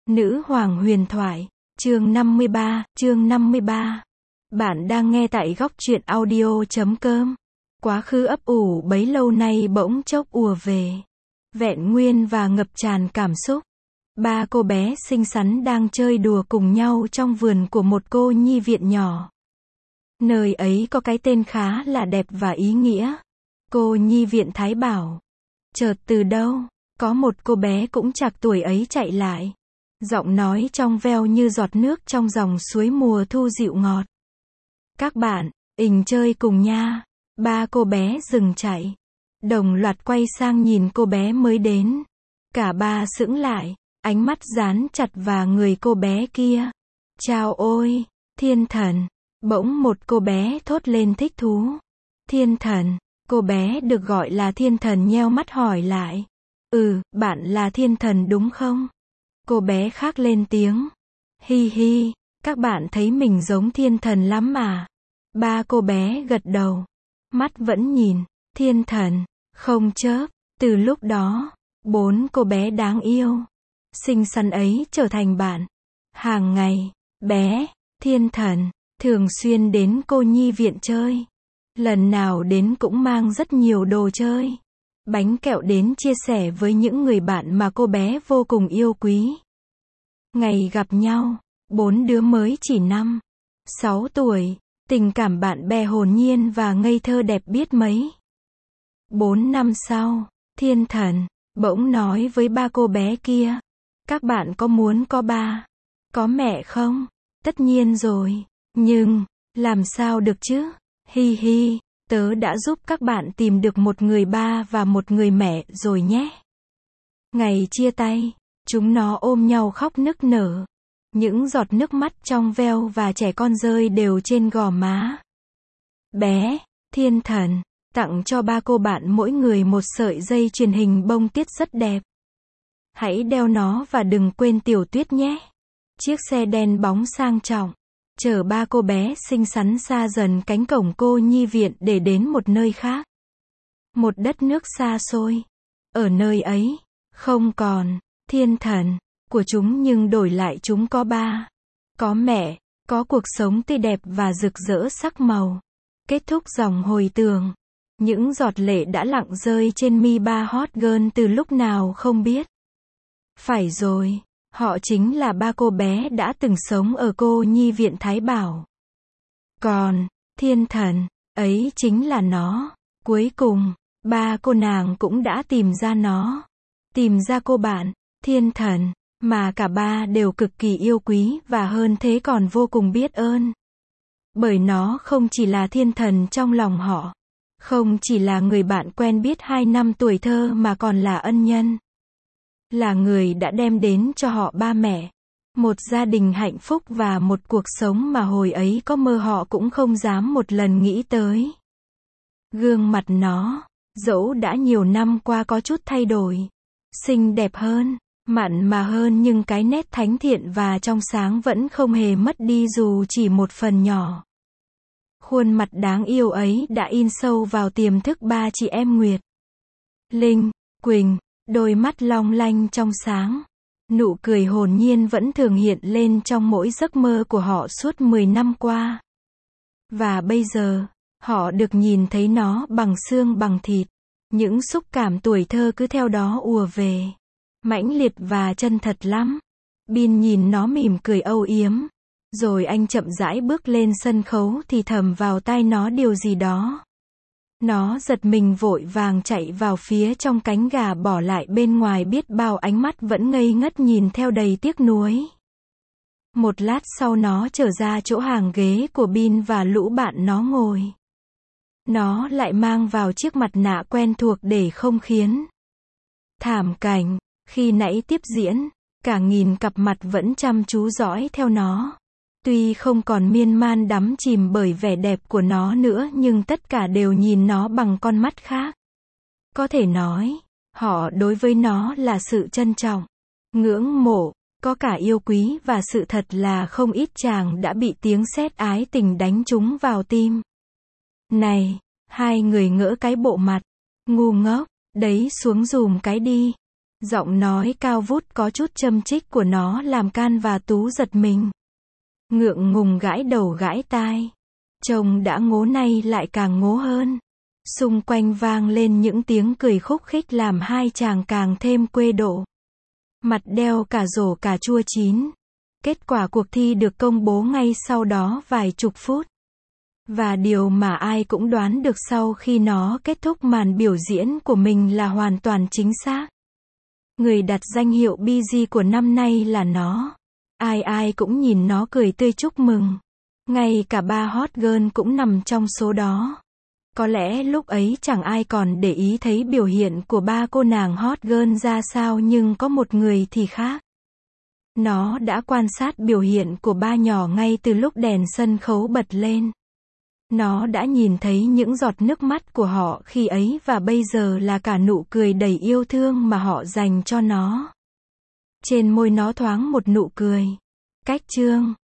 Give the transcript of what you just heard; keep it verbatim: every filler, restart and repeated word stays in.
Nữ hoàng huyền thoại, chương năm mươi ba, chương năm mươi ba. Bạn đang nghe tại góc truyện audio chấm com. Quá khứ ấp ủ bấy lâu nay bỗng chốc ùa về. Vẹn nguyên và ngập tràn cảm xúc. Ba cô bé xinh xắn đang chơi đùa cùng nhau trong vườn của một cô nhi viện nhỏ. Nơi ấy có cái tên khá là đẹp và ý nghĩa. Cô nhi viện Thái Bảo. Chợt từ đâu, có một cô bé cũng trạc tuổi ấy chạy lại. Giọng nói trong veo như giọt nước trong dòng suối mùa thu dịu ngọt. Các bạn, ình chơi cùng nha. Ba cô bé dừng chạy. Đồng loạt quay sang nhìn cô bé mới đến. Cả ba sững lại, ánh mắt dán chặt vào người cô bé kia. Chao ôi, thiên thần. Bỗng một cô bé thốt lên thích thú. Thiên thần, cô bé được gọi là thiên thần nheo mắt hỏi lại. Ừ, bạn là thiên thần đúng không? Cô bé khác lên tiếng. Hi hi, các bạn thấy mình giống thiên thần lắm mà. Ba cô bé gật đầu. Mắt vẫn nhìn, thiên thần, không chớp. Từ lúc đó, bốn cô bé đáng yêu, xinh xắn ấy trở thành bạn. Hàng ngày, bé, thiên thần, thường xuyên đến cô nhi viện chơi. Lần nào đến cũng mang rất nhiều đồ chơi. Bánh kẹo đến chia sẻ với những người bạn mà cô bé vô cùng yêu quý. Ngày gặp nhau, bốn đứa mới chỉ năm, sáu tuổi, tình cảm bạn bè hồn nhiên và ngây thơ đẹp biết mấy. Bốn năm sau, thiên thần, bỗng nói với ba cô bé kia. Các bạn có muốn có ba, có mẹ không? Tất nhiên rồi, nhưng, làm sao được chứ? Hi hi, tớ đã giúp các bạn tìm được một người ba và một người mẹ rồi nhé. Ngày chia tay, chúng nó ôm nhau khóc nức nở. Những giọt nước mắt trong veo và trẻ con rơi đều trên gò má. Bé, thiên thần, tặng cho ba cô bạn mỗi người một sợi dây chuyền hình bông tuyết rất đẹp. Hãy đeo nó và đừng quên tiểu tuyết nhé. Chiếc xe đen bóng sang trọng, chở ba cô bé xinh xắn xa dần cánh cổng cô nhi viện để đến một nơi khác. Một đất nước xa xôi. Ở nơi ấy, không còn thiên thần của chúng nhưng đổi lại chúng có ba, có mẹ, có cuộc sống tươi đẹp và rực rỡ sắc màu. Kết thúc dòng hồi tưởng. Những giọt lệ đã lặng rơi trên mi ba hot girl từ lúc nào không biết. Phải rồi, họ chính là ba cô bé đã từng sống ở cô nhi viện Thái Bảo. Còn, thiên thần, ấy chính là nó. Cuối cùng, ba cô nàng cũng đã tìm ra nó. Tìm ra cô bạn, thiên thần, mà cả ba đều cực kỳ yêu quý và hơn thế còn vô cùng biết ơn. Bởi nó không chỉ là thiên thần trong lòng họ, không chỉ là người bạn quen biết hai năm tuổi thơ mà còn là ân nhân. Là người đã đem đến cho họ ba mẹ, một gia đình hạnh phúc và một cuộc sống mà hồi ấy có mơ họ cũng không dám một lần nghĩ tới. Gương mặt nó, dẫu đã nhiều năm qua có chút thay đổi, xinh đẹp hơn, mặn mà hơn nhưng cái nét thánh thiện và trong sáng vẫn không hề mất đi dù chỉ một phần nhỏ. Khuôn mặt đáng yêu ấy đã in sâu vào tiềm thức ba chị em Nguyệt, Linh, Quỳnh, đôi mắt long lanh trong sáng. Nụ cười hồn nhiên vẫn thường hiện lên trong mỗi giấc mơ của họ suốt mười năm qua. Và bây giờ, họ được nhìn thấy nó bằng xương bằng thịt. Những xúc cảm tuổi thơ cứ theo đó ùa về. Mãnh liệt và chân thật lắm. Bin nhìn nó mỉm cười âu yếm. Rồi anh chậm rãi bước lên sân khấu thì thầm vào tai nó điều gì đó. Nó giật mình vội vàng chạy vào phía trong cánh gà bỏ lại bên ngoài biết bao ánh mắt vẫn ngây ngất nhìn theo đầy tiếc nuối. Một lát sau nó trở ra chỗ hàng ghế của Bin và lũ bạn nó ngồi. Nó lại mang vào chiếc mặt nạ quen thuộc để không khiến thảm cảnh khi nãy tiếp diễn. Cả nghìn cặp mặt vẫn chăm chú dõi theo nó. Tuy không còn miên man đắm chìm bởi vẻ đẹp của nó nữa nhưng tất cả đều nhìn nó bằng con mắt khác. Có thể nói, họ đối với nó là sự trân trọng, ngưỡng mộ, có cả yêu quý và sự thật là không ít chàng đã bị tiếng sét ái tình đánh trúng vào tim. Này, hai người ngỡ cái bộ mặt ngu ngốc đấy xuống dùm cái đi. Giọng nói cao vút có chút châm chích của nó làm Can và Tú giật mình. Ngượng ngùng gãi đầu gãi tai. Trông đã ngố nay lại càng ngố hơn. Xung quanh vang lên những tiếng cười khúc khích làm hai chàng càng thêm quê độ. Mặt đeo cả rổ cà chua chín. Kết quả cuộc thi được công bố ngay sau đó vài chục phút. Và điều mà ai cũng đoán được sau khi nó kết thúc màn biểu diễn của mình là hoàn toàn chính xác. Người đặt danh hiệu bê giê của năm nay là nó. Ai ai cũng nhìn nó cười tươi chúc mừng. Ngay cả ba hot girl cũng nằm trong số đó. Có lẽ lúc ấy chẳng ai còn để ý thấy biểu hiện của ba cô nàng hot girl ra sao, nhưng có một người thì khác. Nó đã quan sát biểu hiện của ba nhỏ ngay từ lúc đèn sân khấu bật lên. Nó đã nhìn thấy những giọt nước mắt của họ khi ấy và bây giờ là cả nụ cười đầy yêu thương mà họ dành cho nó. Trên môi nó thoáng một nụ cười. Cách chương